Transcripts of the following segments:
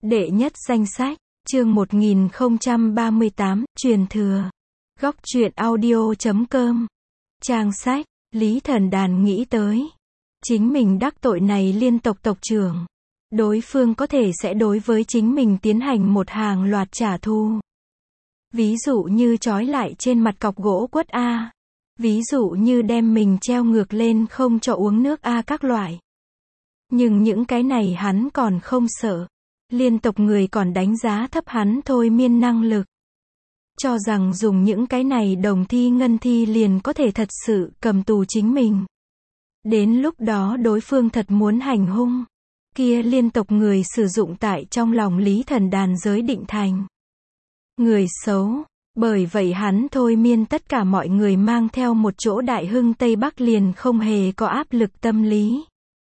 Đệ nhất danh sách, chương 1038, truyền thừa. Góc truyện audio.com. Trang sách, Lý Thần Đàn nghĩ tới. Chính mình đắc tội này liên tộc tộc trưởng. Đối phương có thể sẽ đối với chính mình tiến hành một hàng loạt trả thù. Ví dụ như trói lại trên mặt cọc gỗ quất A. Ví dụ như đem mình treo ngược lên không cho uống nước A các loại. Nhưng những cái này hắn còn không sợ. Liên tộc người còn đánh giá thấp hắn thôi miên năng lực. Cho rằng dùng những cái này đồng thi ngân thi liền có thể thật sự cầm tù chính mình. Đến lúc đó đối phương thật muốn hành hung. Kia liên tộc người sử dụng tại trong lòng Lý Thần Đàn giới định thành. Người xấu. Bởi vậy hắn thôi miên tất cả mọi người mang theo một chỗ đại hưng Tây Bắc liền không hề có áp lực tâm lý.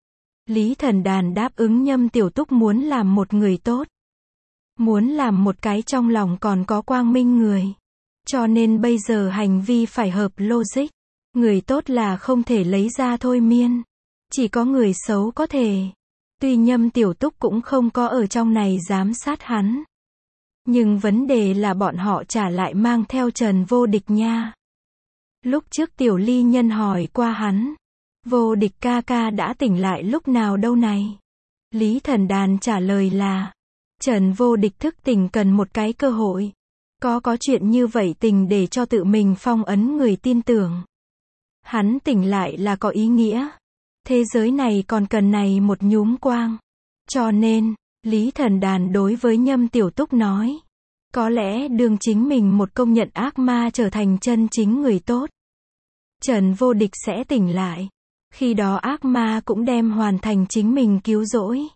Lý Thần Đàn đáp ứng Nhâm Tiểu Túc muốn làm một người tốt. Muốn làm một cái trong lòng còn có quang minh người. Cho nên bây giờ hành vi phải hợp logic. Người tốt là không thể lấy ra thôi miên. Chỉ có người xấu có thể. Tuy Nhâm Tiểu Túc cũng không có ở trong này giám sát hắn. Nhưng vấn đề là bọn họ trả lại mang theo Trần Vô Địch nha. Lúc trước Tiểu Ly Nhân hỏi qua hắn. Vô Địch ca ca đã tỉnh lại lúc nào đâu này? Lý Thần Đàn trả lời là. Trần Vô Địch thức tỉnh cần một cái cơ hội. Có chuyện như vậy tình để cho tự mình phong ấn người tin tưởng. Hắn tỉnh lại là có ý nghĩa. Thế giới này còn cần này một nhúm quang. Cho nên, Lý Thần Đàn đối với Nhâm Tiểu Túc nói. Có lẽ đương chính mình một công nhận ác ma trở thành chân chính người tốt. Trần Vô Địch sẽ tỉnh lại. Khi đó ác ma cũng đem hoàn thành chính mình cứu rỗi.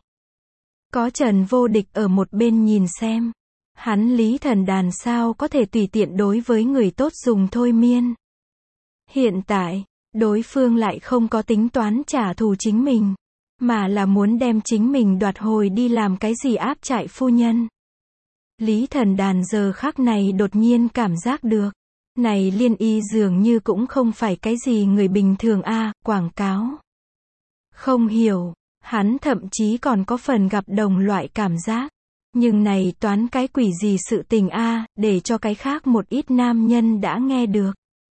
Có Trần Vô Địch ở một bên nhìn xem. Hắn Lý Thần Đàn sao có thể tùy tiện đối với người tốt dùng thôi miên. Hiện tại, đối phương lại không có tính toán trả thù chính mình. Mà là muốn đem chính mình đoạt hồi đi làm cái gì áp trại phu nhân. Lý Thần Đàn giờ khắc này đột nhiên cảm giác được. Này Liên Y dường như cũng không phải cái gì người bình thường a, quảng cáo. Không hiểu, hắn thậm chí còn có phần gặp đồng loại cảm giác. Nhưng này toán cái quỷ gì sự tình a, để cho cái khác một ít nam nhân đã nghe được.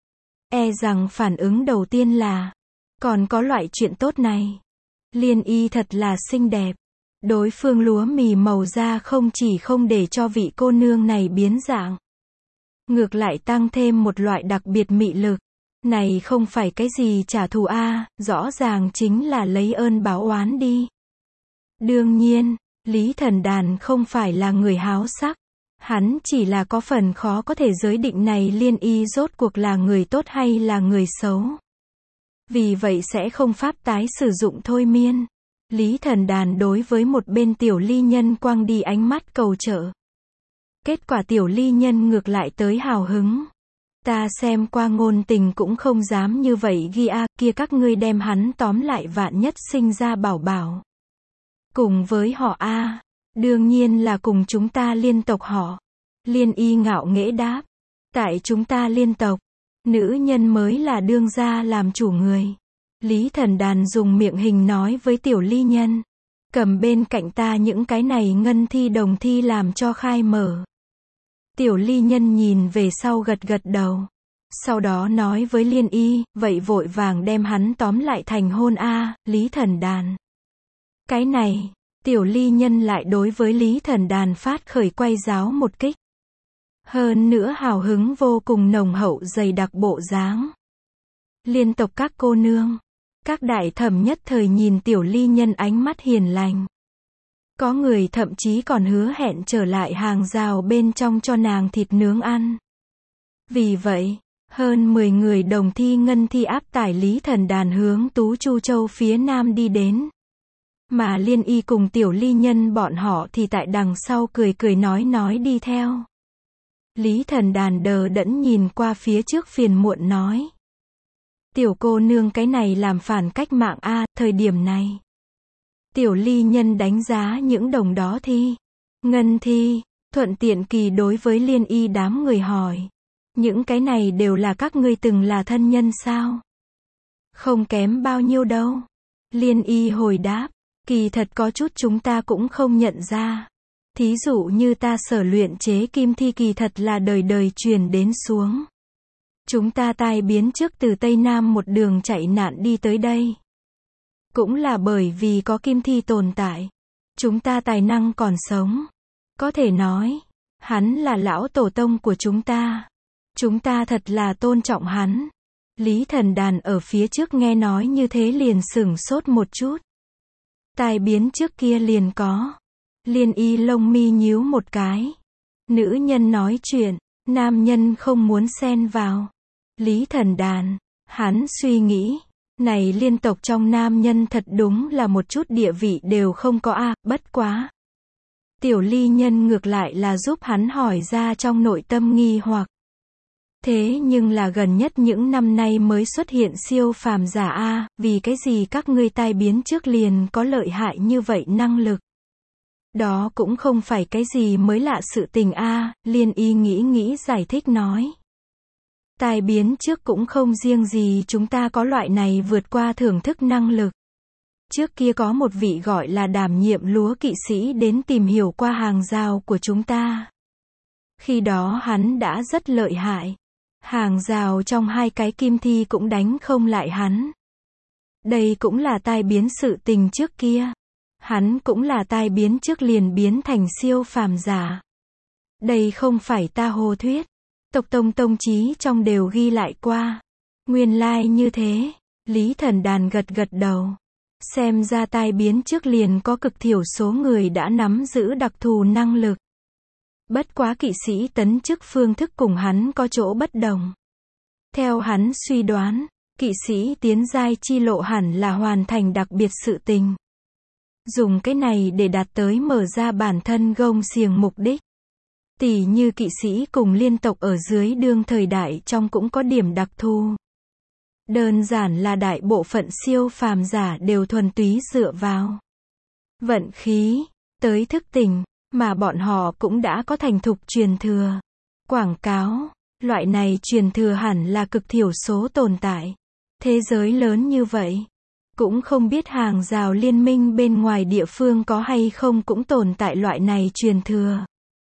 E rằng phản ứng đầu tiên là, còn có loại chuyện tốt này. Liên Y thật là xinh đẹp. Đối phương lúa mì màu da không chỉ không để cho vị cô nương này biến dạng. Ngược lại tăng thêm một loại đặc biệt mị lực. Này không phải cái gì trả thù a, rõ ràng chính là lấy ơn báo oán đi. Đương nhiên, Lý Thần Đàn không phải là người háo sắc. Hắn chỉ là có phần khó có thể giới định này Liên Y rốt cuộc là người tốt hay là người xấu. Vì vậy sẽ không pháp tái sử dụng thôi miên. Lý Thần Đàn đối với một bên Tiểu Ly Nhân quăng đi ánh mắt cầu trợ. Kết quả Tiểu Ly Nhân ngược lại tới hào hứng. Ta xem qua ngôn tình cũng không dám như vậy ghi a, kia các ngươi đem hắn tóm lại vạn nhất sinh ra bảo bảo. Cùng với họ a, đương nhiên là cùng chúng ta liên tộc họ. Liên Y ngạo nghễ đáp. Tại chúng ta liên tộc, nữ nhân mới là đương gia làm chủ người. Lý Thần Đàn dùng miệng hình nói với Tiểu Ly Nhân. Cầm bên cạnh ta những cái này ngân thi đồng thi làm cho khai mở. Tiểu Ly Nhân nhìn về sau gật gật đầu. Sau đó nói với Liên Y, vậy vội vàng đem hắn tóm lại thành hôn a, Lý Thần Đàn. Cái này, Tiểu Ly Nhân lại đối với Lý Thần Đàn phát khởi quay giáo một kích. Hơn nữa hào hứng vô cùng nồng hậu dày đặc bộ dáng. Liên tộc các cô nương, các đại thẩm nhất thời nhìn Tiểu Ly Nhân ánh mắt hiền lành. Có người thậm chí còn hứa hẹn trở lại hàng rào bên trong cho nàng thịt nướng ăn. Vì vậy, hơn 10 người đồng thi ngân thi áp tải Lý Thần Đàn hướng Tú Chu Châu phía nam đi đến. Mà Liên Y cùng Tiểu Ly Nhân bọn họ thì tại đằng sau cười cười nói đi theo. Lý Thần Đàn đờ đẫn nhìn qua phía trước phiền muộn nói. Tiểu cô nương cái này làm phản cách mạng a, thời điểm này. Tiểu Ly Nhân đánh giá những đồng đó thi. Ngân thi, thuận tiện kỳ đối với Liên Y đám người hỏi. Những cái này đều là các ngươi từng là thân nhân sao? Không kém bao nhiêu đâu. Liên Y hồi đáp. Kỳ thật có chút chúng ta cũng không nhận ra. Thí dụ như ta sở luyện chế kim thi kỳ thật là đời đời truyền đến xuống. Chúng ta tai biến trước từ Tây Nam một đường chạy nạn đi tới đây. Cũng là bởi vì có kim thi tồn tại. Chúng ta tài năng còn sống. Có thể nói, hắn là lão tổ tông của chúng ta. Chúng ta thật là tôn trọng hắn. Lý Thần Đàn ở phía trước nghe nói như thế liền sửng sốt một chút. Tai biến trước kia liền có. Liên Y lông mi nhíu một cái. Nữ nhân nói chuyện, nam nhân không muốn xen vào. Lý Thần Đàn, hắn suy nghĩ, này liên tộc trong nam nhân thật đúng là một chút địa vị đều không có a, bất quá. Tiểu Ly Nhân ngược lại là giúp hắn hỏi ra trong nội tâm nghi hoặc. Thế nhưng là gần nhất những năm nay mới xuất hiện siêu phàm giả a, vì cái gì các ngươi tai biến trước liền có lợi hại như vậy năng lực? Đó cũng không phải cái gì mới lạ sự tình a, Liên Y nghĩ giải thích nói. Tai biến trước cũng không riêng gì chúng ta có loại này vượt qua thưởng thức năng lực. Trước kia có một vị gọi là đảm nhiệm lúa kỵ sĩ đến tìm hiểu qua hàng rào của chúng ta. Khi đó hắn đã rất lợi hại. Hàng rào trong hai cái kim thi cũng đánh không lại hắn. Đây cũng là tai biến sự tình trước kia. Hắn cũng là tai biến trước liền biến thành siêu phàm giả. Đây không phải ta hồ thuyết. Tộc tông chí trong đều ghi lại qua. Nguyên lai như thế. Lý Thần Đàn gật đầu. Xem ra tai biến trước liền có cực thiểu số người đã nắm giữ đặc thù năng lực. Bất quá kỵ sĩ tấn chức phương thức cùng hắn có chỗ bất đồng. Theo hắn suy đoán, kỵ sĩ tiến giai chi lộ hẳn là hoàn thành đặc biệt sự tình. Dùng cái này để đạt tới mở ra bản thân gông xiềng mục đích. Tỉ như kỵ sĩ cùng liên tộc ở dưới đương thời đại trong cũng có điểm đặc thù. Đơn giản là đại bộ phận siêu phàm giả đều thuần túy dựa vào vận khí, tới thức tỉnh, mà bọn họ cũng đã có thành thục truyền thừa. Quảng cáo, loại này truyền thừa hẳn là cực thiểu số tồn tại. Thế giới lớn như vậy, cũng không biết hàng rào liên minh bên ngoài địa phương có hay không cũng tồn tại loại này truyền thừa.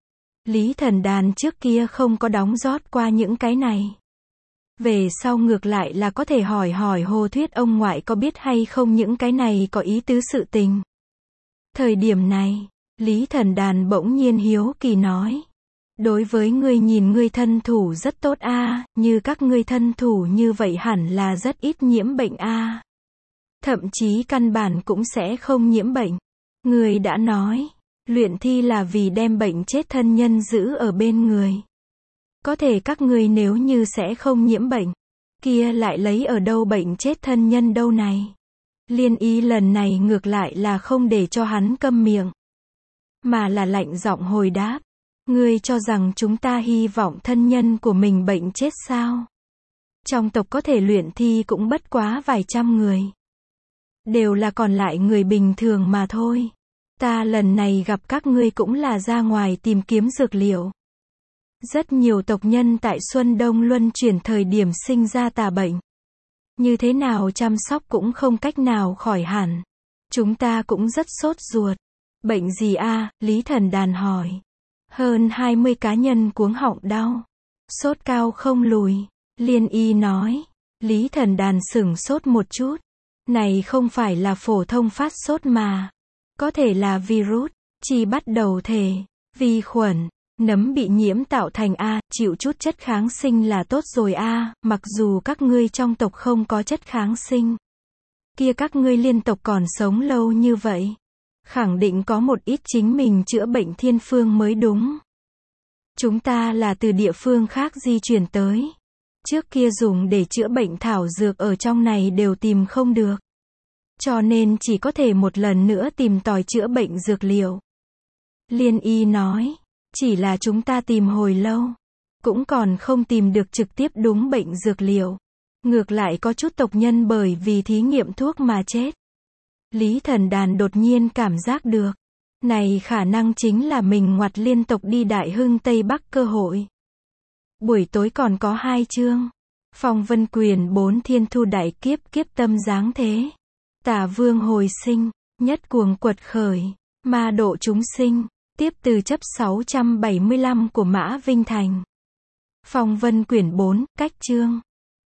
Lý Thần Đàn trước kia không có đóng rót qua những cái này. Về sau ngược lại là có thể hỏi Hồ Thuyết ông ngoại có biết hay không những cái này có ý tứ sự tình. Thời điểm này, Lý Thần Đàn bỗng nhiên hiếu kỳ nói. Đối với ngươi nhìn ngươi thân thủ rất tốt a, như các ngươi thân thủ như vậy hẳn là rất ít nhiễm bệnh a. Thậm chí căn bản cũng sẽ không nhiễm bệnh. Ngươi đã nói, luyện thi là vì đem bệnh chết thân nhân giữ ở bên người. Có thể các ngươi nếu như sẽ không nhiễm bệnh, kia lại lấy ở đâu bệnh chết thân nhân đâu này. Liên Y lần này ngược lại là không để cho hắn câm miệng, mà là lạnh giọng hồi đáp. Ngươi cho rằng chúng ta hy vọng thân nhân của mình bệnh chết sao? Trong tộc có thể luyện thi cũng bất quá vài trăm người. Đều là còn lại người bình thường mà thôi. Ta lần này gặp các ngươi cũng là ra ngoài tìm kiếm dược liệu. Rất nhiều tộc nhân tại Xuân Đông luân chuyển thời điểm sinh ra tà bệnh. Như thế nào chăm sóc cũng không cách nào khỏi hẳn. Chúng ta cũng rất sốt ruột. Bệnh gì a? Lý Thần Đàn hỏi. Hơn 20 cá nhân cuống họng đau. Sốt cao không lùi. Liên Y nói. Lý Thần Đàn sửng sốt một chút. Này không phải là phổ thông phát sốt mà. Có thể là virus, chi bắt đầu thể, vi khuẩn, nấm bị nhiễm tạo thành a, chịu chút chất kháng sinh là tốt rồi a, mặc dù các ngươi trong tộc không có chất kháng sinh. Kia các ngươi liên tộc còn sống lâu như vậy. Khẳng định có một ít chính mình chữa bệnh thiên phương mới đúng. Chúng ta là từ địa phương khác di chuyển tới. Trước kia dùng để chữa bệnh thảo dược ở trong này đều tìm không được. Cho nên chỉ có thể một lần nữa tìm tòi chữa bệnh dược liệu. Liên Y nói, chỉ là chúng ta tìm hồi lâu, cũng còn không tìm được trực tiếp đúng bệnh dược liệu. Ngược lại có chút tộc nhân bởi vì thí nghiệm thuốc mà chết. Lý Thần Đàn đột nhiên cảm giác được, này khả năng chính là mình ngoặt liên tộc đi Đại Hưng Tây Bắc cơ hội. Buổi tối còn có 2 chương. Phong Vân Quyền 4 Thiên Thu Đại Kiếp Kiếp Tâm Giáng Thế. Tà Vương hồi sinh, nhất cuồng quật khởi, ma độ chúng sinh, Tiếp từ chấp 675 của Mã Vinh Thành. Phong vân quyển 4, cách chương.